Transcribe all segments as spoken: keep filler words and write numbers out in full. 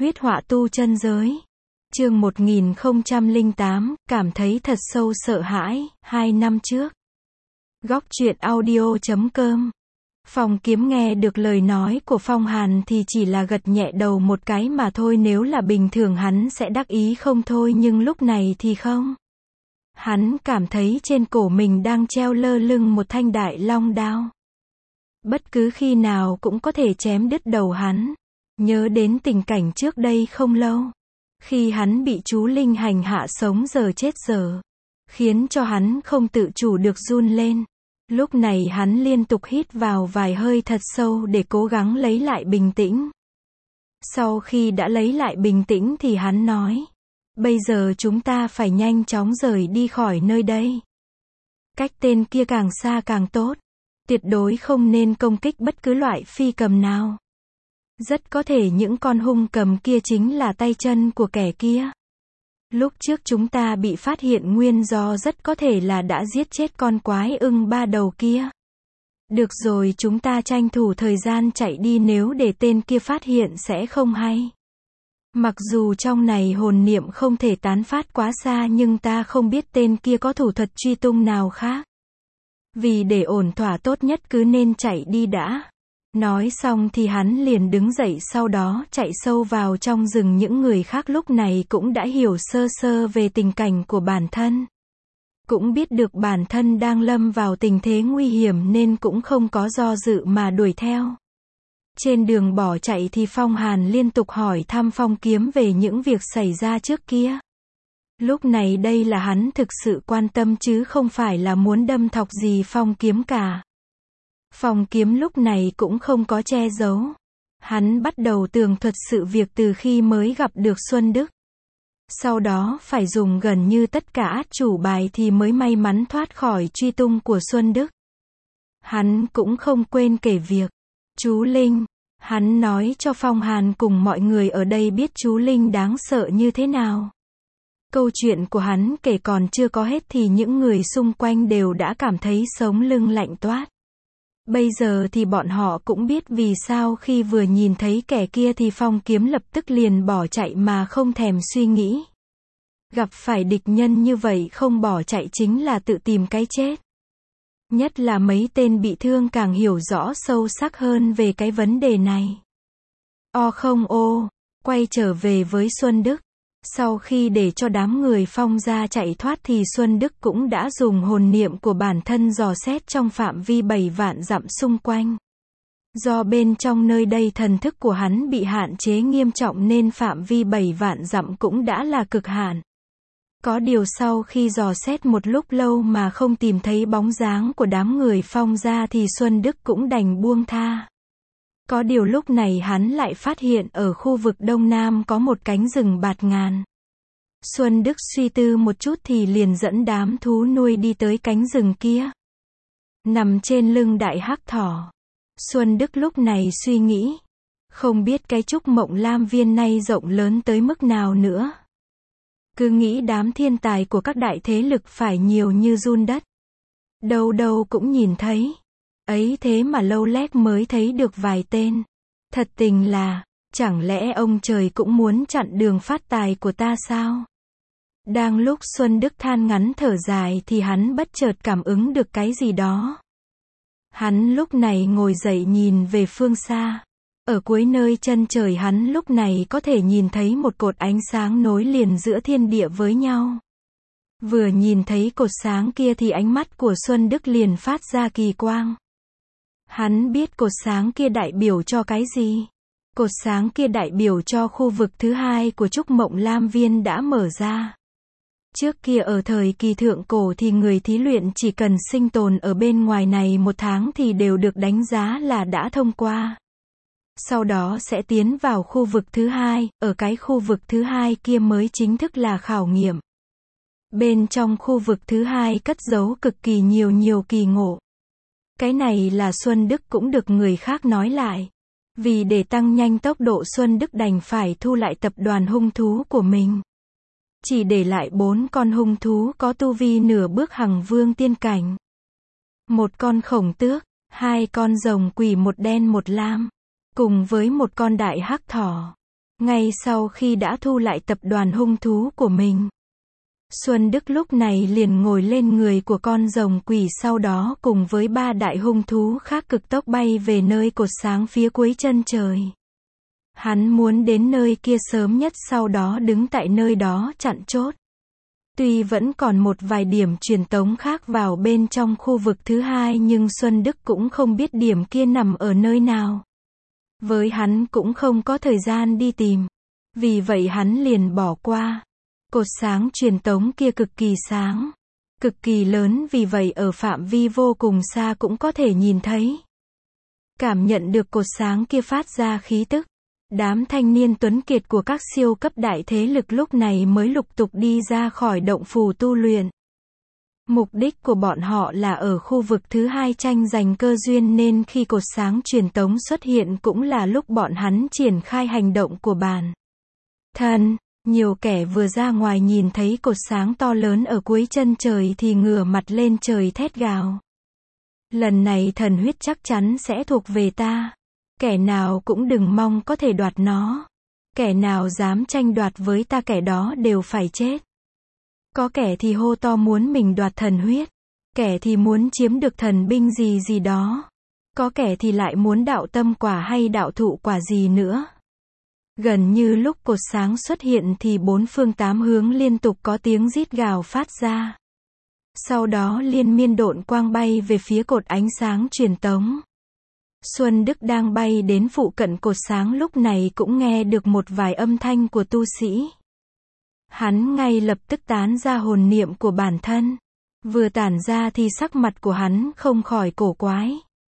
Huyết họa tu chân giới. Chương một nghìn không trăm lẻ tám, cảm thấy thật sâu sợ hãi, hai năm trước. Góc truyện audio chấm com. Phong Kiếm nghe được lời nói của Phong Hàn thì chỉ là gật nhẹ đầu một cái mà thôi, nếu là bình thường hắn sẽ đắc ý không thôi, nhưng lúc này thì không. Hắn cảm thấy trên cổ mình đang treo lơ lửng một thanh đại long đao. Bất cứ khi nào cũng có thể chém đứt đầu hắn. Nhớ đến tình cảnh trước đây không lâu, khi hắn bị chú Linh hành hạ sống giờ chết giờ, khiến cho hắn không tự chủ được run lên. Lúc này hắn liên tục hít vào vài hơi thật sâu để cố gắng lấy lại bình tĩnh. Sau khi đã lấy lại bình tĩnh thì hắn nói, bây giờ chúng ta phải nhanh chóng rời đi khỏi nơi đây. Cách tên kia càng xa càng tốt. Tuyệt đối không nên công kích bất cứ loại phi cầm nào. Rất có thể những con hung cầm kia chính là tay chân của kẻ kia. Lúc trước chúng ta bị phát hiện nguyên do rất có thể là đã giết chết con quái ưng ba đầu kia. Được rồi, chúng ta tranh thủ thời gian chạy đi, nếu để tên kia phát hiện sẽ không hay. Mặc dù trong này hồn niệm không thể tán phát quá xa, nhưng ta không biết tên kia có thủ thuật truy tung nào khác. Vì để ổn thỏa tốt nhất cứ nên chạy đi đã. Nói xong thì hắn liền đứng dậy, sau đó chạy sâu vào trong rừng. Những người khác lúc này cũng đã hiểu sơ sơ về tình cảnh của bản thân. Cũng biết được bản thân đang lâm vào tình thế nguy hiểm nên cũng không có do dự mà đuổi theo. Trên đường bỏ chạy thì Phong Hàn liên tục hỏi thăm Phong Kiếm về những việc xảy ra trước kia. Lúc này đây là hắn thực sự quan tâm chứ không phải là muốn đâm thọc gì Phong Kiếm cả. Phong Kiếm lúc này cũng không có che giấu. Hắn bắt đầu tường thuật sự việc từ khi mới gặp được Xuân Đức. Sau đó phải dùng gần như tất cả át chủ bài thì mới may mắn thoát khỏi truy tung của Xuân Đức. Hắn cũng không quên kể việc chú Linh. Hắn nói cho Phong Hàn cùng mọi người ở đây biết chú Linh đáng sợ như thế nào. Câu chuyện của hắn kể còn chưa có hết thì những người xung quanh đều đã cảm thấy sống lưng lạnh toát. Bây giờ thì bọn họ cũng biết vì sao khi vừa nhìn thấy kẻ kia thì Phong Kiếm lập tức liền bỏ chạy mà không thèm suy nghĩ. Gặp phải địch nhân như vậy không bỏ chạy chính là tự tìm cái chết. Nhất là mấy tên bị thương càng hiểu rõ sâu sắc hơn về cái vấn đề này. O không ô, quay trở về với Xuân Đức. Sau khi để cho đám người Phong gia chạy thoát thì Xuân Đức cũng đã dùng hồn niệm của bản thân dò xét trong phạm vi bảy vạn dặm xung quanh. Do bên trong nơi đây thần thức của hắn bị hạn chế nghiêm trọng nên phạm vi bảy vạn dặm cũng đã là cực hạn. Có điều sau khi dò xét một lúc lâu mà không tìm thấy bóng dáng của đám người Phong gia thì Xuân Đức cũng đành buông tha. Có điều lúc này hắn lại phát hiện ở khu vực Đông Nam có một cánh rừng bạt ngàn. Xuân Đức suy tư một chút thì liền dẫn đám thú nuôi đi tới cánh rừng kia. Nằm trên lưng đại hắc thỏ. Xuân Đức lúc này suy nghĩ. Không biết cái trúc mộng lam viên này rộng lớn tới mức nào nữa. Cứ nghĩ đám thiên tài của các đại thế lực phải nhiều như giun đất. Đâu đâu cũng nhìn thấy. Ấy thế mà lâu lét mới thấy được vài tên. Thật tình là, chẳng lẽ ông trời cũng muốn chặn đường phát tài của ta sao? Đang lúc Xuân Đức than ngắn thở dài thì hắn bất chợt cảm ứng được cái gì đó. Hắn lúc này ngồi dậy nhìn về phương xa. Ở cuối nơi chân trời hắn lúc này có thể nhìn thấy một cột ánh sáng nối liền giữa thiên địa với nhau. Vừa nhìn thấy cột sáng kia thì ánh mắt của Xuân Đức liền phát ra kỳ quang. Hắn biết cột sáng kia đại biểu cho cái gì. Cột sáng kia đại biểu cho khu vực thứ hai của trúc mộng lam viên đã mở ra. Trước kia ở thời kỳ thượng cổ thì người thí luyện chỉ cần sinh tồn ở bên ngoài này một tháng thì đều được đánh giá là đã thông qua. Sau đó sẽ tiến vào khu vực thứ hai, ở cái khu vực thứ hai kia mới chính thức là khảo nghiệm. Bên trong khu vực thứ hai cất giấu cực kỳ nhiều nhiều kỳ ngộ. Cái này là Xuân Đức cũng được người khác nói lại. Vì để tăng nhanh tốc độ Xuân Đức đành phải thu lại tập đoàn hung thú của mình. Chỉ để lại bốn con hung thú có tu vi nửa bước hằng vương tiên cảnh. Một con khổng tước, hai con rồng quỷ, một đen một lam. Cùng với một con đại hắc thỏ. Ngay sau khi đã thu lại tập đoàn hung thú của mình, Xuân Đức lúc này liền ngồi lên người của con rồng quỷ, sau đó cùng với ba đại hung thú khác cực tốc bay về nơi cột sáng phía cuối chân trời. Hắn muốn đến nơi kia sớm nhất, sau đó đứng tại nơi đó chặn chốt. Tuy vẫn còn một vài điểm truyền tống khác vào bên trong khu vực thứ hai, nhưng Xuân Đức cũng không biết điểm kia nằm ở nơi nào. Với hắn cũng không có thời gian đi tìm. Vì vậy hắn liền bỏ qua. Cột sáng truyền tống kia cực kỳ sáng, cực kỳ lớn, vì vậy ở phạm vi vô cùng xa cũng có thể nhìn thấy. Cảm nhận được cột sáng kia phát ra khí tức, đám thanh niên tuấn kiệt của các siêu cấp đại thế lực lúc này mới lục tục đi ra khỏi động phủ tu luyện. Mục đích của bọn họ là ở khu vực thứ hai tranh giành cơ duyên, nên khi cột sáng truyền tống xuất hiện cũng là lúc bọn hắn triển khai hành động của bản thân. Nhiều kẻ vừa ra ngoài nhìn thấy cột sáng to lớn ở cuối chân trời thì ngửa mặt lên trời thét gào. Lần này thần huyết chắc chắn sẽ thuộc về ta. Kẻ nào cũng đừng mong có thể đoạt nó. Kẻ nào dám tranh đoạt với ta, kẻ đó đều phải chết. Có kẻ thì hô to muốn mình đoạt thần huyết. Kẻ thì muốn chiếm được thần binh gì gì đó. Có kẻ thì lại muốn đạo tâm quả hay đạo thụ quả gì nữa. Gần như lúc cột sáng xuất hiện thì bốn phương tám hướng liên tục có tiếng rít gào phát ra. Sau đó liên miên độn quang bay về phía cột ánh sáng truyền tống. Xuân Đức đang bay đến phụ cận cột sáng lúc này cũng nghe được một vài âm thanh của tu sĩ. Hắn ngay lập tức tán ra hồn niệm của bản thân. Vừa tản ra thì sắc mặt của hắn không khỏi cổ quái.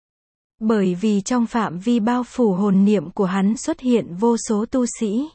Bởi vì trong phạm vi bao phủ hồn niệm của hắn xuất hiện vô số tu sĩ.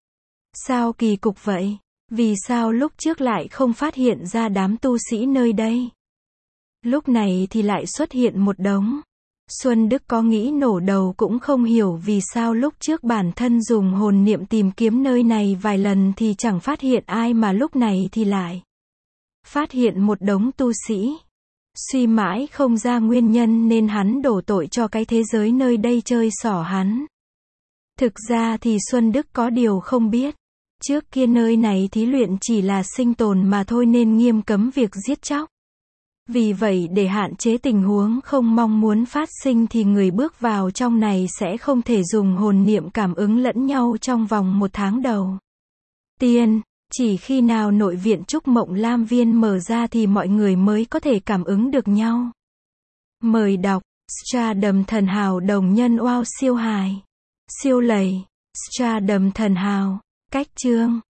Sao kỳ cục vậy? Vì sao lúc trước lại không phát hiện ra đám tu sĩ nơi đây? Lúc này thì lại xuất hiện một đống. Xuân Đức có nghĩ nổ đầu cũng không hiểu vì sao lúc trước bản thân dùng hồn niệm tìm kiếm nơi này vài lần thì chẳng phát hiện ai, mà lúc này thì lại phát hiện một đống tu sĩ. Suy mãi không ra nguyên nhân nên hắn đổ tội cho cái thế giới nơi đây chơi xỏ hắn. Thực ra thì Xuân Đức có điều không biết. Trước kia nơi này thí luyện chỉ là sinh tồn mà thôi nên nghiêm cấm việc giết chóc. Vì vậy để hạn chế tình huống không mong muốn phát sinh thì người bước vào trong này sẽ không thể dùng hồn niệm cảm ứng lẫn nhau trong vòng một tháng đầu tiên. Chỉ khi nào nội viện Trúc Mộng Lam Viên mở ra thì mọi người mới có thể cảm ứng được nhau. Mời đọc Stardom Thần Hào đồng nhân wow siêu hài. Siêu lầy. Stardom Thần Hào. Cách chương